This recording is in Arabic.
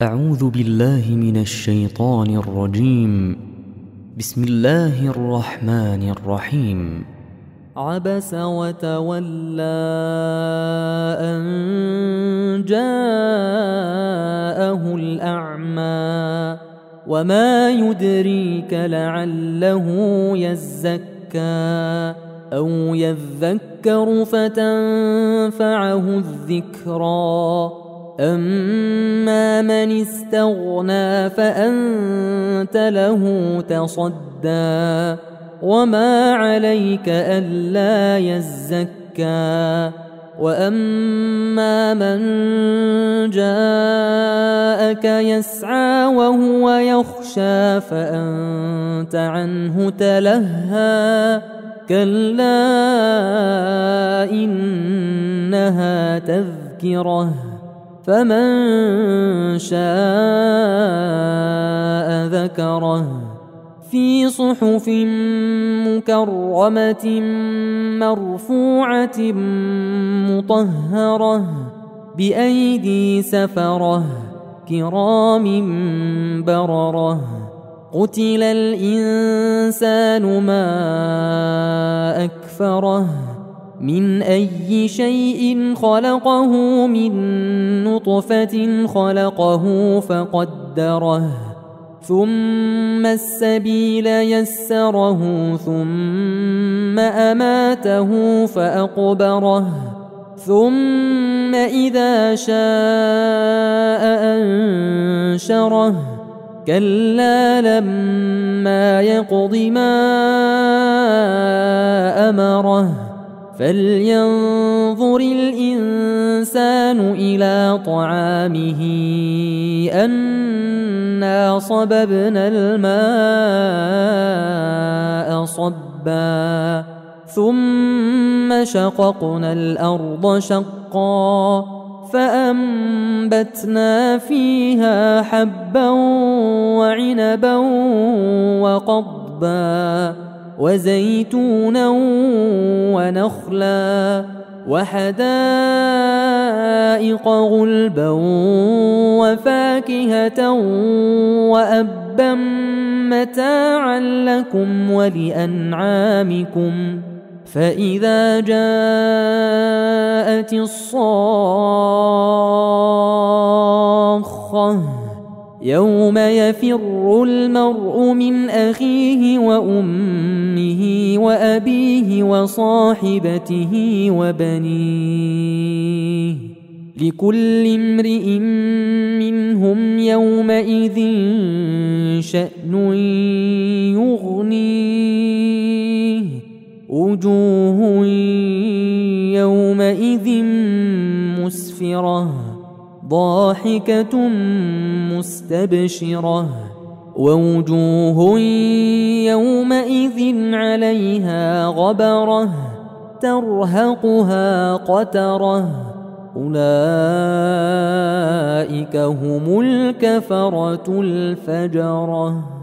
أعوذ بالله من الشيطان الرجيم. بسم الله الرحمن الرحيم. عبس وتولى أن جاءه الأعمى وما يدريك لعله يزكى أو يذكر فتنفعه الذكرى أما من استغنى فأنت له تصدى وما عليك ألا يزكى وأما من جاءك يسعى وهو يخشى فأنت عنه تلهى كلا إنها تذكرة فمن شاء ذكره في صحف مكرمة مرفوعة مطهرة بأيدي سفرة كرام بررة قتل الإنسان ما أكفره من أي شيء خلقه من نطفة خلقه فقدره ثم السبيل يسره ثم أماته فأقبره ثم إذا شاء أنشره كلا لما يقض ما أمره فلينظر الإنسان إلى طعامه أنا صببنا الماء صبا ثم شققنا الأرض شقا فأنبتنا فيها حبا وعنبا وقضبا وزيتونا ونخلا وحدائق غلبا وفاكهة وأبا متاعا لكم ولأنعامكم فإذا جاءت الصاخة يوم يفر المرء من أخيه وأمه وأبيه وصاحبته وبنيه لكل امرئ منهم يومئذ شأن يغنيه وجوه يومئذ مسفرة ضاحكة مستبشرة ووجوه يومئذ عليها غبرة ترهقها قترة أولئك هم الكفرة الفجرة.